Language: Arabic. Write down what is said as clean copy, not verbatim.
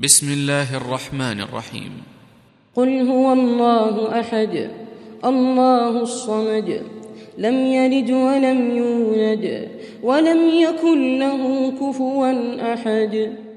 بسم الله الرحمن الرحيم. قل هو الله أحد الله الصمد لم يلد ولم يولد ولم يكن له كفوا أحد.